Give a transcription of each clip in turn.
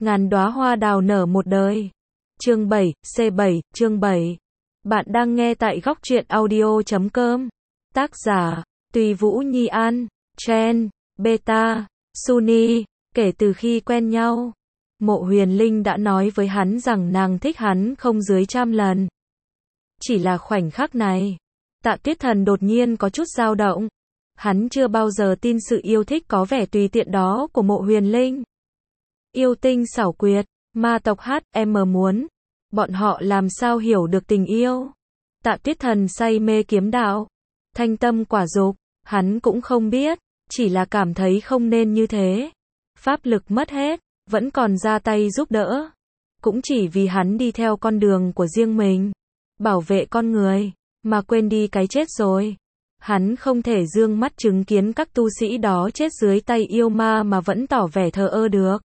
ngàn đóa hoa đào nở một đời. Chương 7, C7, chương 7. Bạn đang nghe tại góc truyện audio.com. Tác giả, Tùy Vũ Nhi An, Chen, Beta, Suni. Kể từ khi quen nhau, Mộ Huyền Linh đã nói với hắn rằng nàng thích hắn không dưới 100 lần. Chỉ là khoảnh khắc này, Tạ Tuyết Thần đột nhiên có chút dao động. Hắn chưa bao giờ tin sự yêu thích có vẻ tùy tiện đó của Mộ Huyền Linh. Yêu tinh xảo quyệt, ma tộc HM muốn. Bọn họ làm sao hiểu được tình yêu? Tạ Tuyết Thần say mê kiếm đạo, thanh tâm quả dục, hắn cũng không biết, chỉ là cảm thấy không nên như thế. Pháp lực mất hết, vẫn còn ra tay giúp đỡ. Cũng chỉ vì hắn đi theo con đường của riêng mình, bảo vệ con người, mà quên đi cái chết rồi. Hắn không thể dương mắt chứng kiến các tu sĩ đó chết dưới tay yêu ma mà vẫn tỏ vẻ thờ ơ được.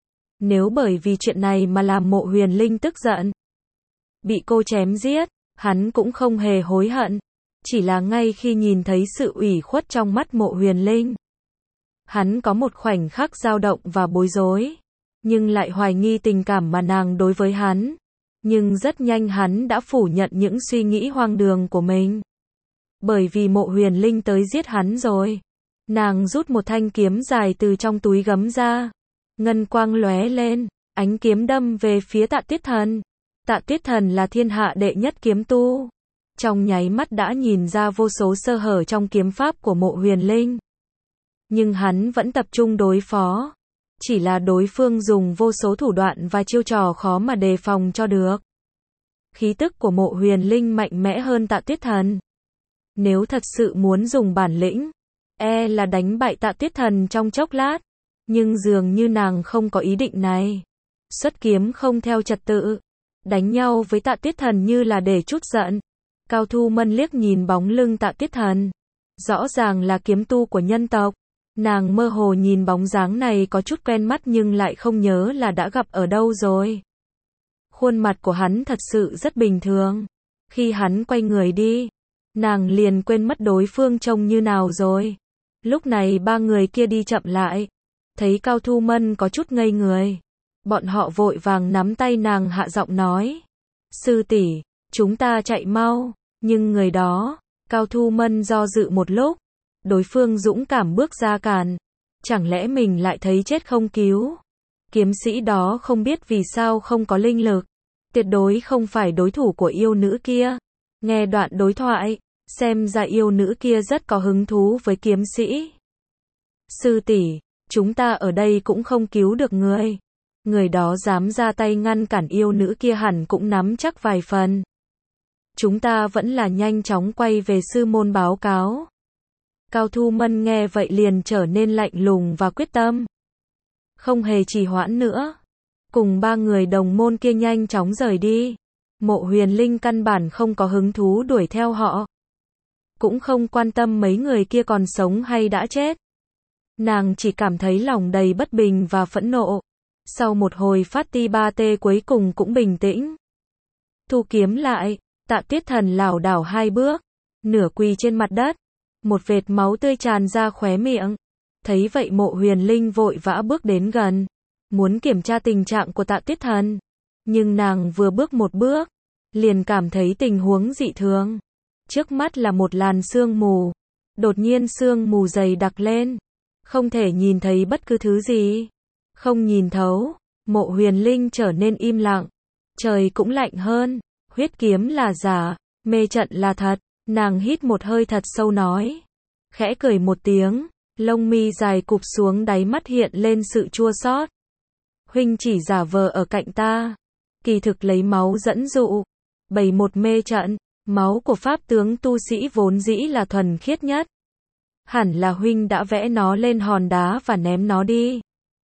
Nếu bởi vì chuyện này mà làm Mộ Huyền Linh tức giận, bị cô chém giết, hắn cũng không hề hối hận. Chỉ là ngay khi nhìn thấy sự ủy khuất trong mắt Mộ Huyền Linh, hắn có một khoảnh khắc dao động và bối rối, nhưng lại hoài nghi tình cảm mà nàng đối với hắn. Nhưng rất nhanh hắn đã phủ nhận những suy nghĩ hoang đường của mình. Bởi vì Mộ Huyền Linh tới giết hắn rồi. Nàng rút một thanh kiếm dài từ trong túi gấm ra. Ngân quang lóe lên, ánh kiếm đâm về phía Tạ Tuyết Thần. Tạ Tuyết Thần là thiên hạ đệ nhất kiếm tu. Trong nháy mắt đã nhìn ra vô số sơ hở trong kiếm pháp của Mộ Huyền Linh. Nhưng hắn vẫn tập trung đối phó. Chỉ là đối phương dùng vô số thủ đoạn và chiêu trò khó mà đề phòng cho được. Khí tức của Mộ Huyền Linh mạnh mẽ hơn Tạ Tuyết Thần. Nếu thật sự muốn dùng bản lĩnh, là đánh bại Tạ Tuyết Thần trong chốc lát. Nhưng dường như nàng không có ý định này. Xuất kiếm không theo trật tự, đánh nhau với Tạ Tuyết Thần như là để chút giận. Cao Thu Mân liếc nhìn bóng lưng Tạ Tuyết Thần. Rõ ràng là kiếm tu của nhân tộc. Nàng mơ hồ nhìn bóng dáng này có chút quen mắt nhưng lại không nhớ là đã gặp ở đâu rồi. Khuôn mặt của hắn thật sự rất bình thường. Khi hắn quay người đi, nàng liền quên mất đối phương trông như nào rồi. Lúc này ba người kia đi chậm lại. Thấy Cao Thu Mân có chút ngây người. Bọn họ vội vàng nắm tay nàng hạ giọng nói. Sư tỷ, chúng ta chạy mau. Nhưng người đó, Cao Thu Mân do dự một lúc. Đối phương dũng cảm bước ra cản. Chẳng lẽ mình lại thấy chết không cứu? Kiếm sĩ đó không biết vì sao không có linh lực. Tuyệt đối không phải đối thủ của yêu nữ kia. Nghe đoạn đối thoại, xem ra yêu nữ kia rất có hứng thú với kiếm sĩ. Sư tỷ, chúng ta ở đây cũng không cứu được người. Người đó dám ra tay ngăn cản yêu nữ kia hẳn cũng nắm chắc vài phần. Chúng ta vẫn là nhanh chóng quay về sư môn báo cáo. Cao Thu Mân nghe vậy liền trở nên lạnh lùng và quyết tâm. Không hề trì hoãn nữa. Cùng ba người đồng môn kia nhanh chóng rời đi. Mộ Huyền Linh căn bản không có hứng thú đuổi theo họ. Cũng không quan tâm mấy người kia còn sống hay đã chết. Nàng chỉ cảm thấy lòng đầy bất bình và phẫn nộ. Sau một hồi phát ti ba tê cuối cùng cũng bình tĩnh. Thu kiếm lại, Tạ Tuyết Thần lảo đảo 2 bước, nửa quỳ trên mặt đất. Một vệt máu tươi tràn ra khóe miệng. Thấy vậy Mộ Huyền Linh vội vã bước đến gần, muốn kiểm tra tình trạng của Tạ Tuyết Thần. Nhưng nàng vừa bước một bước, liền cảm thấy tình huống dị thường. Trước mắt là một làn sương mù. Đột nhiên sương mù dày đặc lên. Không thể nhìn thấy bất cứ thứ gì. Không nhìn thấu. Mộ Huyền Linh trở nên im lặng. Trời cũng lạnh hơn. Huyết kiếm là giả, mê trận là thật. Nàng hít một hơi thật sâu nói. Khẽ cười một tiếng. Lông mi dài cụp xuống đáy mắt hiện lên sự chua xót. Huynh chỉ giả vờ ở cạnh ta. Kỳ thực lấy máu dẫn dụ. Bày một mê trận. Máu của pháp tướng tu sĩ vốn dĩ là thuần khiết nhất. Hẳn là huynh đã vẽ nó lên hòn đá và ném nó đi.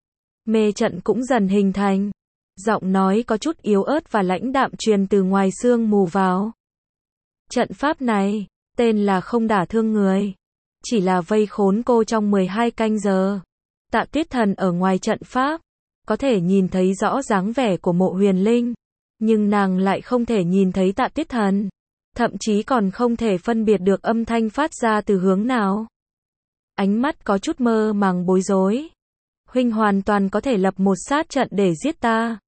Mê trận cũng dần hình thành. Giọng nói có chút yếu ớt và lãnh đạm truyền từ ngoài sương mù vào. Trận pháp này, tên là không đả thương người. Chỉ là vây khốn cô trong 12 canh giờ. Tạ Tuyết Thần ở ngoài trận pháp, có thể nhìn thấy rõ dáng vẻ của Mộ Huyền Linh. Nhưng nàng lại không thể nhìn thấy Tạ Tuyết Thần. Thậm chí còn không thể phân biệt được âm thanh phát ra từ hướng nào. Ánh mắt có chút mơ màng bối rối. huynh hoàn toàn có thể lập một sát trận để giết ta.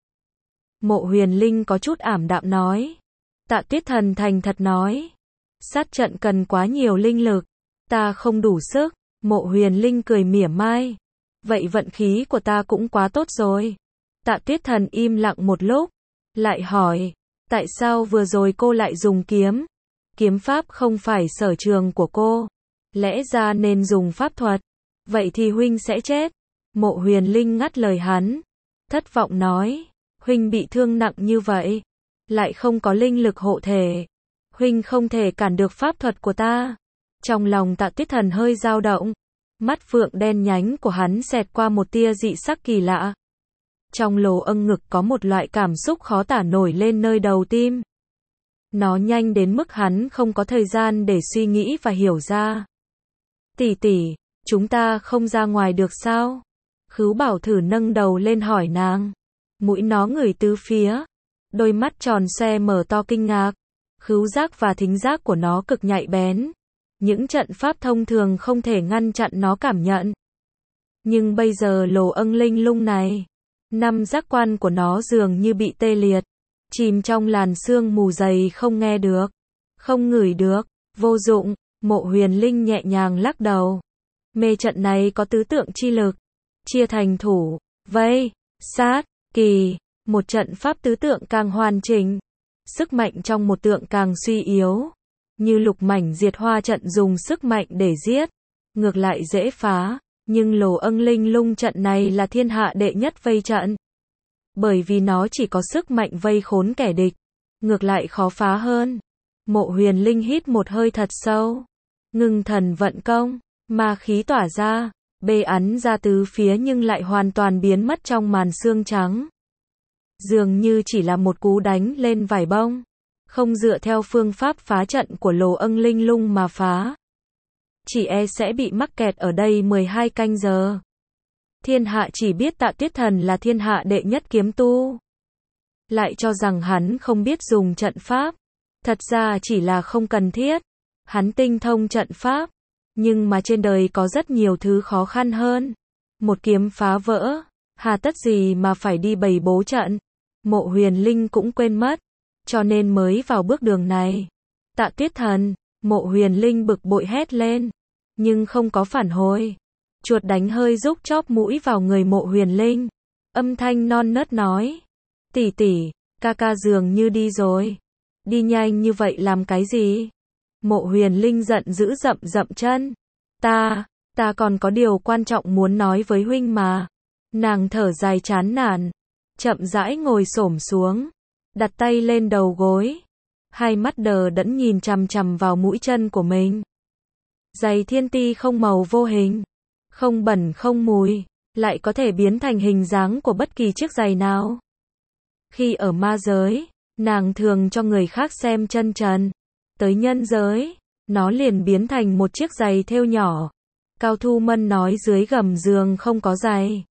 Mộ Huyền Linh có chút ảm đạm nói. Tạ Tuyết Thần thành thật nói. Sát trận cần quá nhiều linh lực, ta không đủ sức. Mộ Huyền Linh cười mỉa mai. Vậy vận khí của ta cũng quá tốt rồi. Tạ Tuyết Thần im lặng một lúc, lại hỏi, tại sao vừa rồi cô lại dùng kiếm? Kiếm pháp không phải sở trường của cô, lẽ ra nên dùng pháp thuật. Vậy thì huynh sẽ chết. Mộ Huyền Linh ngắt lời hắn, thất vọng nói, huynh bị thương nặng như vậy, lại không có linh lực hộ thể, huynh không thể cản được pháp thuật của ta. Trong lòng Tạ Tuyết Thần hơi dao động, mắt phượng đen nhánh của hắn xẹt qua một tia dị sắc kỳ lạ. Trong lỗ âng ngực có một loại cảm xúc khó tả nổi lên nơi đầu tim. Nó nhanh đến mức hắn không có thời gian để suy nghĩ và hiểu ra. Tỷ tỷ, chúng ta không ra ngoài được sao? Khứu Bảo thử nâng đầu lên hỏi nàng. Mũi nó ngửi tứ phía, đôi mắt tròn xoe mở to kinh ngạc. Khứu giác và thính giác của nó cực nhạy bén. Những trận pháp thông thường không thể ngăn chặn nó cảm nhận. Nhưng bây giờ lỗ âng linh lung này, 5 giác quan của nó dường như bị tê liệt, chìm trong làn sương mù dày, không nghe được, không ngửi được, vô dụng. Mộ Huyền Linh nhẹ nhàng lắc đầu. Mê trận này có tứ tượng chi lực, chia thành thủ, vây, sát, kỳ, một trận pháp tứ tượng càng hoàn chỉnh, sức mạnh trong một tượng càng suy yếu. Như lục mảnh diệt hoa trận dùng sức mạnh để giết, ngược lại dễ phá, nhưng lỗ âng linh lung trận này là thiên hạ đệ nhất vây trận. Bởi vì nó chỉ có sức mạnh vây khốn kẻ địch, ngược lại khó phá hơn. Mộ Huyền Linh hít một hơi thật sâu, ngưng thần vận công, ma khí tỏa ra, bê ắn ra tứ phía nhưng lại hoàn toàn biến mất trong màn sương trắng. Dường như chỉ là một cú đánh lên vải bông, không dựa theo phương pháp phá trận của lỗ âng linh lung mà phá, chỉ e sẽ bị mắc kẹt ở đây 12 canh giờ. Thiên hạ chỉ biết Tạ Tuyết Thần là thiên hạ đệ nhất kiếm tu, lại cho rằng hắn không biết dùng trận pháp. Thật ra chỉ là không cần thiết. Hắn tinh thông trận pháp, nhưng mà trên đời có rất nhiều thứ khó khăn hơn. Một kiếm phá vỡ, hà tất gì mà phải đi bày bố trận. Mộ Huyền Linh cũng quên mất, cho nên mới vào bước đường này. Tạ Tuyết Thần, Mộ Huyền Linh bực bội hét lên, nhưng không có phản hồi. Chuột đánh hơi rúc chóp mũi vào người Mộ Huyền Linh, âm thanh non nớt nói, tỷ tỷ, ca ca dường như đi rồi. Đi nhanh như vậy làm cái gì? Mộ Huyền Linh giận dữ dậm dậm chân. Ta còn có điều quan trọng muốn nói với huynh mà. Nàng thở dài chán nản, chậm rãi ngồi xổm xuống, đặt tay lên đầu gối, hai mắt đờ đẫn nhìn chằm chằm vào mũi chân của mình. Giày thiên ti không màu vô hình, không bẩn không mùi, lại có thể biến thành hình dáng của bất kỳ chiếc giày nào. Khi ở ma giới, nàng thường cho người khác xem chân trần. Tới nhân giới, nó liền biến thành một chiếc giày thêu nhỏ. Cao Thu Mân nói dưới gầm giường không có giày.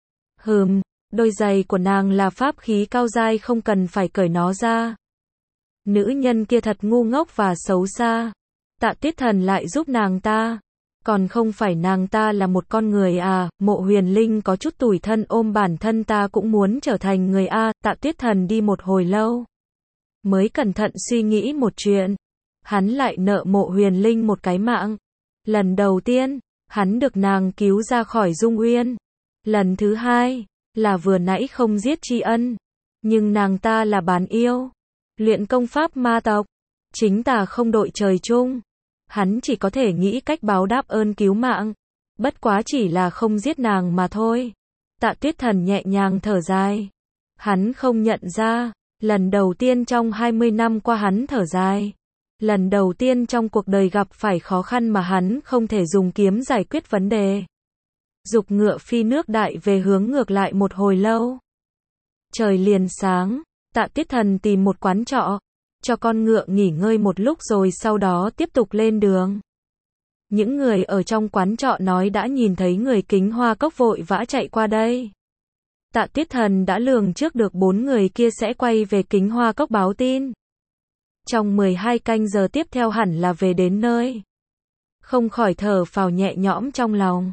Đôi giày của nàng là pháp khí cao giai, không cần phải cởi nó ra. Nữ nhân kia thật ngu ngốc và xấu xa. Tạ Tuyết Thần lại giúp nàng ta. Còn không phải nàng ta là một con người à? Mộ Huyền Linh có chút tủi thân ôm bản thân ta cũng muốn trở thành người a. Tạ Tuyết Thần đi một hồi lâu, mới cẩn thận suy nghĩ một chuyện. Hắn lại nợ Mộ Huyền Linh một cái mạng. Lần đầu tiên, hắn được nàng cứu ra khỏi Dung Uyên. Lần thứ hai, là vừa nãy không giết tri ân. Nhưng nàng ta là bán yêu, luyện công pháp ma tộc. Chính tà không đội trời chung. Hắn chỉ có thể nghĩ cách báo đáp ơn cứu mạng. Bất quá chỉ là không giết nàng mà thôi. Tạ Tuyết Thần nhẹ nhàng thở dài. Hắn không nhận ra, lần đầu tiên trong 20 năm qua hắn thở dài. Lần đầu tiên trong cuộc đời gặp phải khó khăn mà hắn không thể dùng kiếm giải quyết vấn đề. Dục ngựa phi nước đại về hướng ngược lại một hồi lâu. Trời liền sáng, Tạ Tuyết Thần tìm một quán trọ, cho con ngựa nghỉ ngơi một lúc rồi sau đó tiếp tục lên đường. Những người ở trong quán trọ nói đã nhìn thấy người Kính Hoa Cốc vội vã chạy qua đây. Tạ Tuyết Thần đã lường trước được 4 người kia sẽ quay về Kính Hoa Cốc báo tin. Trong 12 canh giờ tiếp theo hẳn là về đến nơi. Không khỏi thở phào nhẹ nhõm trong lòng.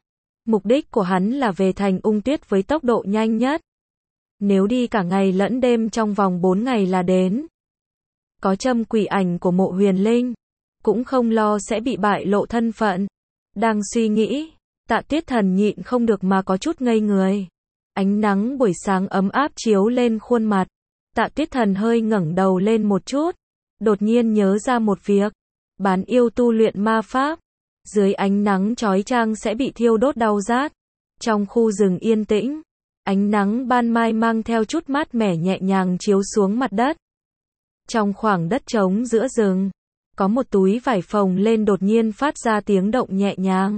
Mục đích của hắn là về thành Ung Tuyết với tốc độ nhanh nhất. Nếu đi cả ngày lẫn đêm trong vòng 4 ngày là đến. Có châm quỷ ảnh của Mộ Huyền Linh, cũng không lo sẽ bị bại lộ thân phận. Đang suy nghĩ, Tạ Tuyết Thần nhịn không được mà có chút ngây người. Ánh nắng buổi sáng ấm áp chiếu lên khuôn mặt. Tạ Tuyết Thần hơi ngẩng đầu lên một chút, đột nhiên nhớ ra một việc. Bán yêu tu luyện ma pháp, dưới ánh nắng chói chang sẽ bị thiêu đốt đau rát. Trong khu rừng yên tĩnh, ánh nắng ban mai mang theo chút mát mẻ nhẹ nhàng chiếu xuống mặt đất. Trong khoảng đất trống giữa rừng, có một túi vải phồng lên đột nhiên phát ra tiếng động nhẹ nhàng.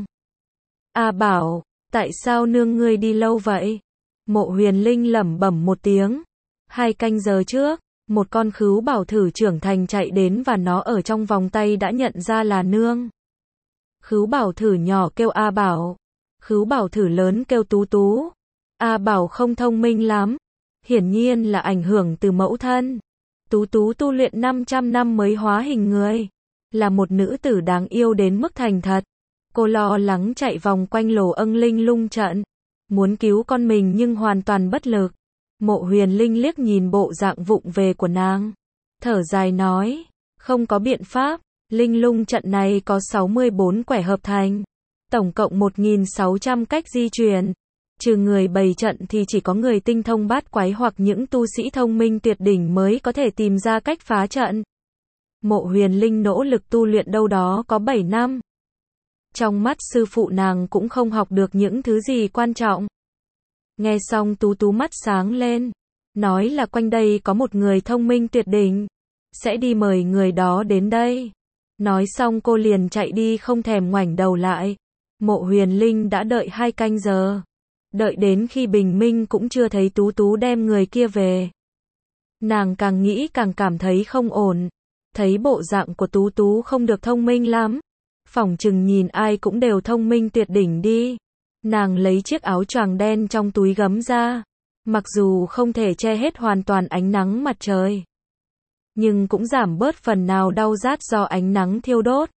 A Bảo, tại sao nương ngươi đi lâu vậy? Mộ Huyền Linh lẩm bẩm một tiếng. 2 canh giờ trước, một con khứu bảo thử trưởng thành chạy đến và nó ở trong vòng tay đã nhận ra là nương. Khứu bảo thử nhỏ kêu A Bảo. Khứu bảo thử lớn kêu Tú Tú. A Bảo không thông minh lắm. Hiển nhiên là ảnh hưởng từ mẫu thân. Tú Tú tu luyện 500 năm mới hóa hình người. Là một nữ tử đáng yêu đến mức thành thật. Cô lo lắng chạy vòng quanh Lỗ Ân Linh Lung trận. Muốn cứu con mình nhưng hoàn toàn bất lực. Mộ Huyền Linh liếc nhìn bộ dạng vụng về của nàng. Thở dài nói. Không có biện pháp. Linh Lung trận này có 64 quẻ hợp thành. Tổng cộng 1.600 cách di chuyển. Trừ người bày trận thì chỉ có người tinh thông bát quái hoặc những tu sĩ thông minh tuyệt đỉnh mới có thể tìm ra cách phá trận. Mộ Huyền Linh nỗ lực tu luyện đâu đó có 7 năm. Trong mắt sư phụ nàng cũng không học được những thứ gì quan trọng. Nghe xong Tú Tú mắt sáng lên. Nói là quanh đây có một người thông minh tuyệt đỉnh. Sẽ đi mời người đó đến đây. Nói xong cô liền chạy đi không thèm ngoảnh đầu lại. Mộ Huyền Linh đã đợi 2 canh giờ. Đợi đến khi bình minh cũng chưa thấy Tú Tú đem người kia về. Nàng càng nghĩ càng cảm thấy không ổn. Thấy bộ dạng của Tú Tú không được thông minh lắm. Phỏng chừng nhìn ai cũng đều thông minh tuyệt đỉnh đi. Nàng lấy chiếc áo choàng đen trong túi gấm ra. Mặc dù không thể che hết hoàn toàn ánh nắng mặt trời, nhưng cũng giảm bớt phần nào đau rát do ánh nắng thiêu đốt.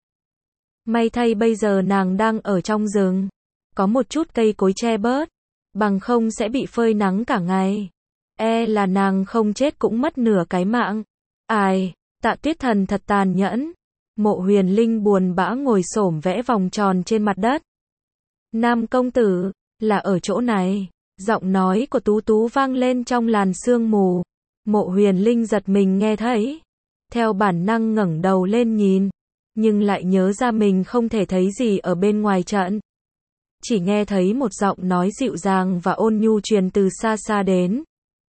May thay bây giờ nàng đang ở trong rừng. Có một chút cây cối che bớt. Bằng không sẽ bị phơi nắng cả ngày. Là nàng không chết cũng mất nửa cái mạng. Ai, Tạ Tuyết Thần thật tàn nhẫn. Mộ Huyền Linh buồn bã ngồi xổm vẽ vòng tròn trên mặt đất. Nam công tử, là ở chỗ này. Giọng nói của Tú Tú vang lên trong làn sương mù. Mộ Huyền Linh giật mình nghe thấy. Theo bản năng ngẩng đầu lên nhìn. Nhưng lại nhớ ra mình không thể thấy gì ở bên ngoài trận. Chỉ nghe thấy một giọng nói dịu dàng và ôn nhu truyền từ xa xa đến.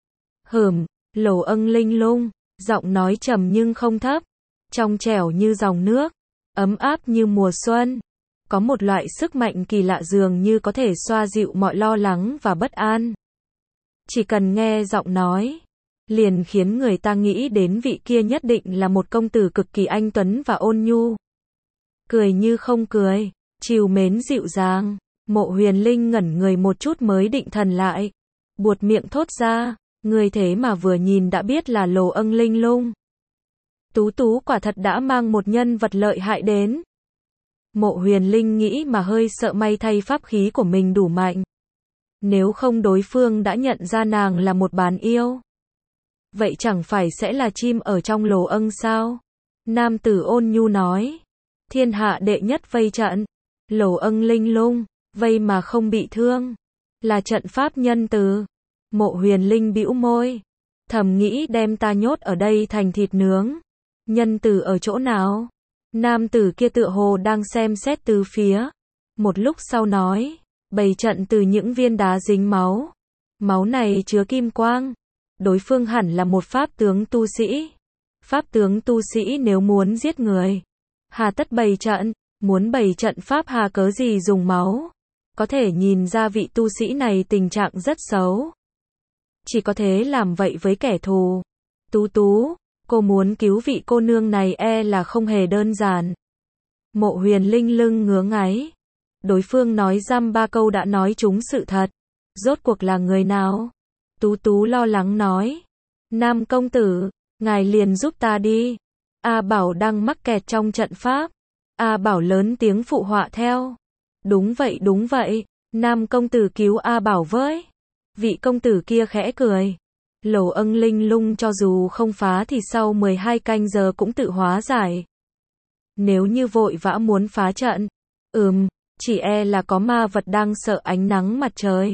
Lỗ Ân Linh Lung. Giọng nói trầm nhưng không thấp. Trong trẻo như dòng nước. Ấm áp như mùa xuân. Có một loại sức mạnh kỳ lạ dường như có thể xoa dịu mọi lo lắng và bất an. Chỉ cần nghe giọng nói, liền khiến người ta nghĩ đến vị kia nhất định là một công tử cực kỳ anh tuấn và ôn nhu. Cười như không cười, trìu mến dịu dàng. Mộ Huyền Linh ngẩn người một chút mới định thần lại. Buột miệng thốt ra, người thế mà vừa nhìn đã biết là Lỗ Ân Linh Lung. Tú Tú quả thật đã mang một nhân vật lợi hại đến. Mộ Huyền Linh nghĩ mà hơi sợ may thay pháp khí của mình đủ mạnh. Nếu không đối phương đã nhận ra nàng là một bán yêu. Vậy chẳng phải sẽ là chim ở trong lồ ân sao? Nam tử ôn nhu nói. Thiên hạ đệ nhất vây trận. Lỗ Ân Linh Lung, vây mà không bị thương. Là trận pháp nhân từ. Mộ Huyền Linh bĩu môi. Thầm nghĩ đem ta nhốt ở đây thành thịt nướng. Nhân từ ở chỗ nào? Nam tử kia tựa hồ đang xem xét từ phía. Một lúc sau nói. Bày trận từ những viên đá dính máu. Máu này chứa kim quang. Đối phương hẳn là một pháp tướng tu sĩ. Pháp tướng tu sĩ nếu muốn giết người, hà tất bày trận. Muốn bày trận pháp hà cớ gì dùng máu. Có thể nhìn ra vị tu sĩ này tình trạng rất xấu. Chỉ có thế làm vậy với kẻ thù. Tú Tú, cô muốn cứu vị cô nương này là không hề đơn giản. Mộ Huyền Linh lưng ngứa ngáy. Đối phương nói dăm ba câu đã nói trúng sự thật. Rốt cuộc là người nào? Tú Tú lo lắng nói. Nam công tử, ngài liền giúp ta đi. A Bảo đang mắc kẹt trong trận pháp. A Bảo lớn tiếng phụ họa theo. Đúng vậy đúng vậy. Nam công tử cứu A Bảo với. Vị công tử kia khẽ cười. Lỗ Ân Linh Lung cho dù không phá thì sau 12 canh giờ cũng tự hóa giải. Nếu như vội vã muốn phá trận, chỉ e là có ma vật đang sợ ánh nắng mặt trời.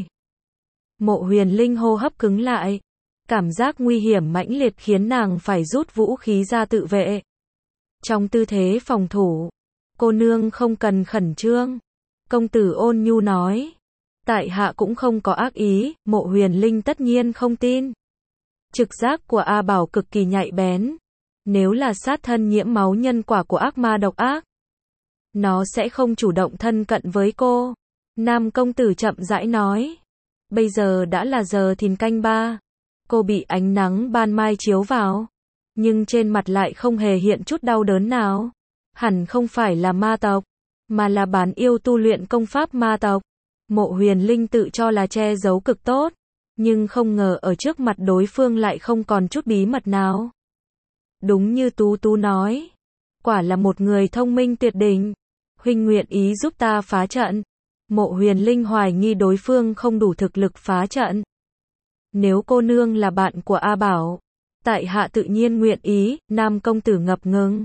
Mộ Huyền Linh hô hấp cứng lại. Cảm giác nguy hiểm mãnh liệt khiến nàng phải rút vũ khí ra tự vệ. Trong tư thế phòng thủ, cô nương không cần khẩn trương. Công tử ôn nhu nói. Tại hạ cũng không có ác ý, Mộ Huyền Linh tất nhiên không tin. Trực giác của A Bảo cực kỳ nhạy bén. Nếu là sát thân nhiễm máu nhân quả của ác ma độc ác, nó sẽ không chủ động thân cận với cô. Nam công tử chậm rãi nói. Bây giờ đã là giờ thìn canh 3. Cô bị ánh nắng ban mai chiếu vào, nhưng trên mặt lại không hề hiện chút đau đớn nào. Hẳn không phải là ma tộc, mà là bán yêu tu luyện công pháp ma tộc. Mộ Huyền Linh tự cho là che giấu cực tốt, nhưng không ngờ ở trước mặt đối phương lại không còn chút bí mật nào. Đúng như Tú Tú nói, quả là một người thông minh tuyệt đỉnh. Huynh nguyện ý giúp ta phá trận. Mộ Huyền Linh hoài nghi đối phương không đủ thực lực phá trận. Nếu cô nương là bạn của A Bảo, tại hạ tự nhiên nguyện ý. Nam công tử ngập ngừng.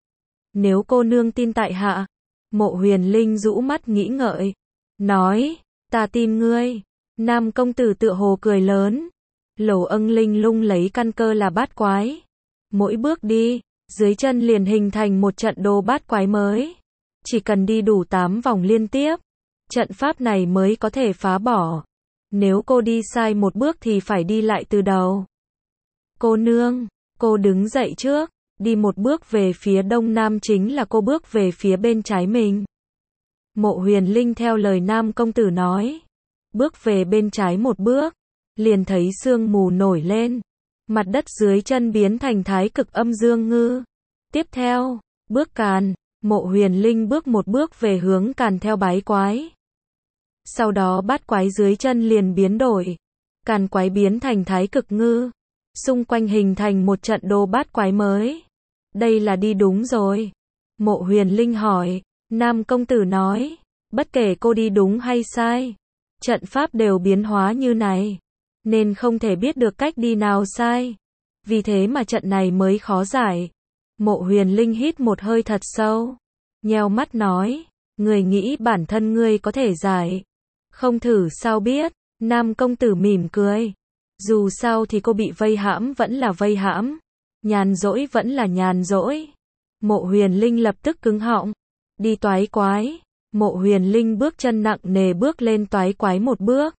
Nếu cô nương tin tại hạ, Mộ Huyền Linh rũ mắt nghĩ ngợi, nói, ta tin ngươi. Nam công tử tựa hồ cười lớn. Lỗ Ân Linh Lung lấy căn cơ là bát quái. Mỗi bước đi, dưới chân liền hình thành một trận đồ bát quái mới. Chỉ cần đi đủ 8 vòng liên tiếp, trận pháp này mới có thể phá bỏ. Nếu cô đi sai một bước thì phải đi lại từ đầu. Cô nương, cô đứng dậy trước, đi một bước về phía đông nam chính là cô bước về phía bên trái mình. Mộ Huyền Linh theo lời Nam công tử nói, bước về bên trái một bước, liền thấy sương mù nổi lên, mặt đất dưới chân biến thành thái cực âm dương ngư. Tiếp theo, bước càn, Mộ Huyền Linh bước một bước về hướng càn theo bái quái. Sau đó bát quái dưới chân liền biến đổi, càn quái biến thành thái cực ngư, xung quanh hình thành một trận đồ bát quái mới. Đây là đi đúng rồi. Mộ Huyền Linh hỏi. Nam công tử nói, bất kể cô đi đúng hay sai, trận pháp đều biến hóa như này, nên không thể biết được cách đi nào sai. Vì thế mà trận này mới khó giải. Mộ Huyền Linh hít một hơi thật sâu, nheo mắt nói, người nghĩ bản thân ngươi có thể giải, không thử sao biết. Nam công tử mỉm cười. Dù sao thì cô bị vây hãm vẫn là vây hãm, nhàn rỗi vẫn là nhàn rỗi. Mộ Huyền Linh lập tức cứng họng. Đi toái quái. Mộ Huyền Linh bước chân nặng nề bước lên toái quái một bước.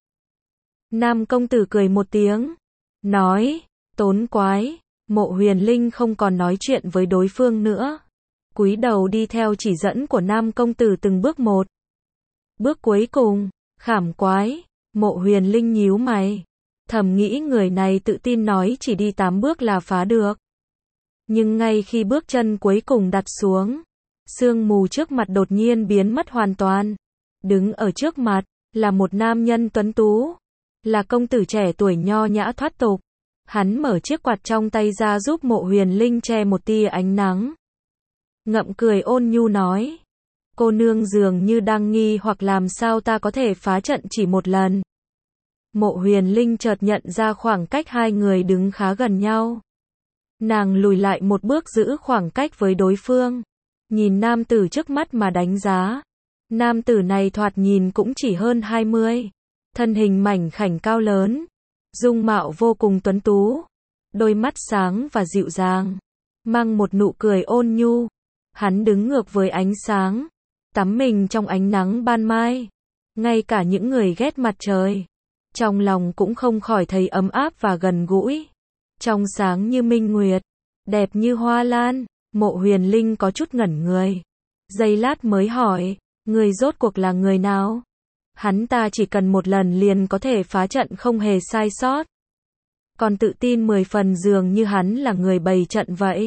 Nam công tử cười một tiếng, nói, tốn quái. Mộ Huyền Linh không còn nói chuyện với đối phương nữa, cúi đầu đi theo chỉ dẫn của Nam công tử từng bước một. Bước cuối cùng, khảm quái. Mộ Huyền Linh nhíu mày, thầm nghĩ người này tự tin nói chỉ đi 8 bước là phá được. Nhưng ngay khi bước chân cuối cùng đặt xuống, sương mù trước mặt đột nhiên biến mất hoàn toàn. Đứng ở trước mặt là một nam nhân tuấn tú, là công tử trẻ tuổi nho nhã thoát tục. Hắn mở chiếc quạt trong tay ra giúp Mộ Huyền Linh che một tia ánh nắng. Ngậm cười ôn nhu nói, cô nương dường như đang nghi hoặc làm sao ta có thể phá trận chỉ một lần. Mộ Huyền Linh chợt nhận ra khoảng cách hai người đứng khá gần nhau. Nàng lùi lại một bước giữ khoảng cách với đối phương, nhìn nam tử trước mắt mà đánh giá. Nam tử này thoạt nhìn cũng chỉ hơn 20, thân hình mảnh khảnh cao lớn, dung mạo vô cùng tuấn tú, đôi mắt sáng và dịu dàng, mang một nụ cười ôn nhu. Hắn đứng ngược với ánh sáng, tắm mình trong ánh nắng ban mai. Ngay cả những người ghét mặt trời, trong lòng cũng không khỏi thấy ấm áp và gần gũi. Trong sáng như minh nguyệt, đẹp như hoa lan. Mộ Huyền Linh có chút ngẩn người, giây lát mới hỏi, người rốt cuộc là người nào? Hắn ta chỉ cần một lần liền có thể phá trận không hề sai sót, còn tự tin 10 phần dường như hắn là người bày trận vậy.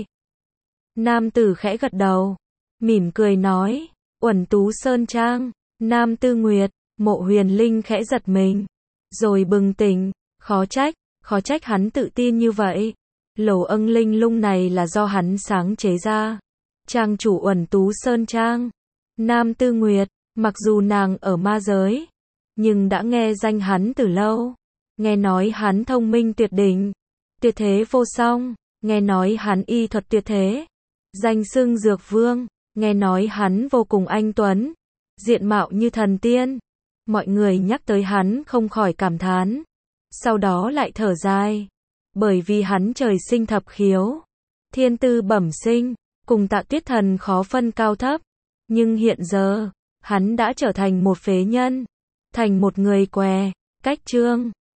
Nam tử khẽ gật đầu, mỉm cười nói, Uẩn Tú Sơn Trang, Nam Tư Nguyệt. Mộ Huyền Linh khẽ giật mình, rồi bừng tỉnh, khó trách hắn tự tin như vậy. Lỗ Ân Linh Lung này là do hắn sáng chế ra. Trang chủ Uẩn Tú Sơn Trang, Nam Tư Nguyệt, mặc dù nàng ở ma giới, nhưng đã nghe danh hắn từ lâu. Nghe nói hắn thông minh tuyệt đỉnh, tuyệt thế vô song, nghe nói hắn y thuật tuyệt thế, danh xưng Dược Vương, nghe nói hắn vô cùng anh tuấn, diện mạo như thần tiên. Mọi người nhắc tới hắn không khỏi cảm thán, sau đó lại thở dài, bởi vì hắn trời sinh thập khiếu, thiên tư bẩm sinh, cùng Tạ Tuyết Thần khó phân cao thấp, nhưng hiện giờ, hắn đã trở thành một phế nhân, thành một người què, cách trương.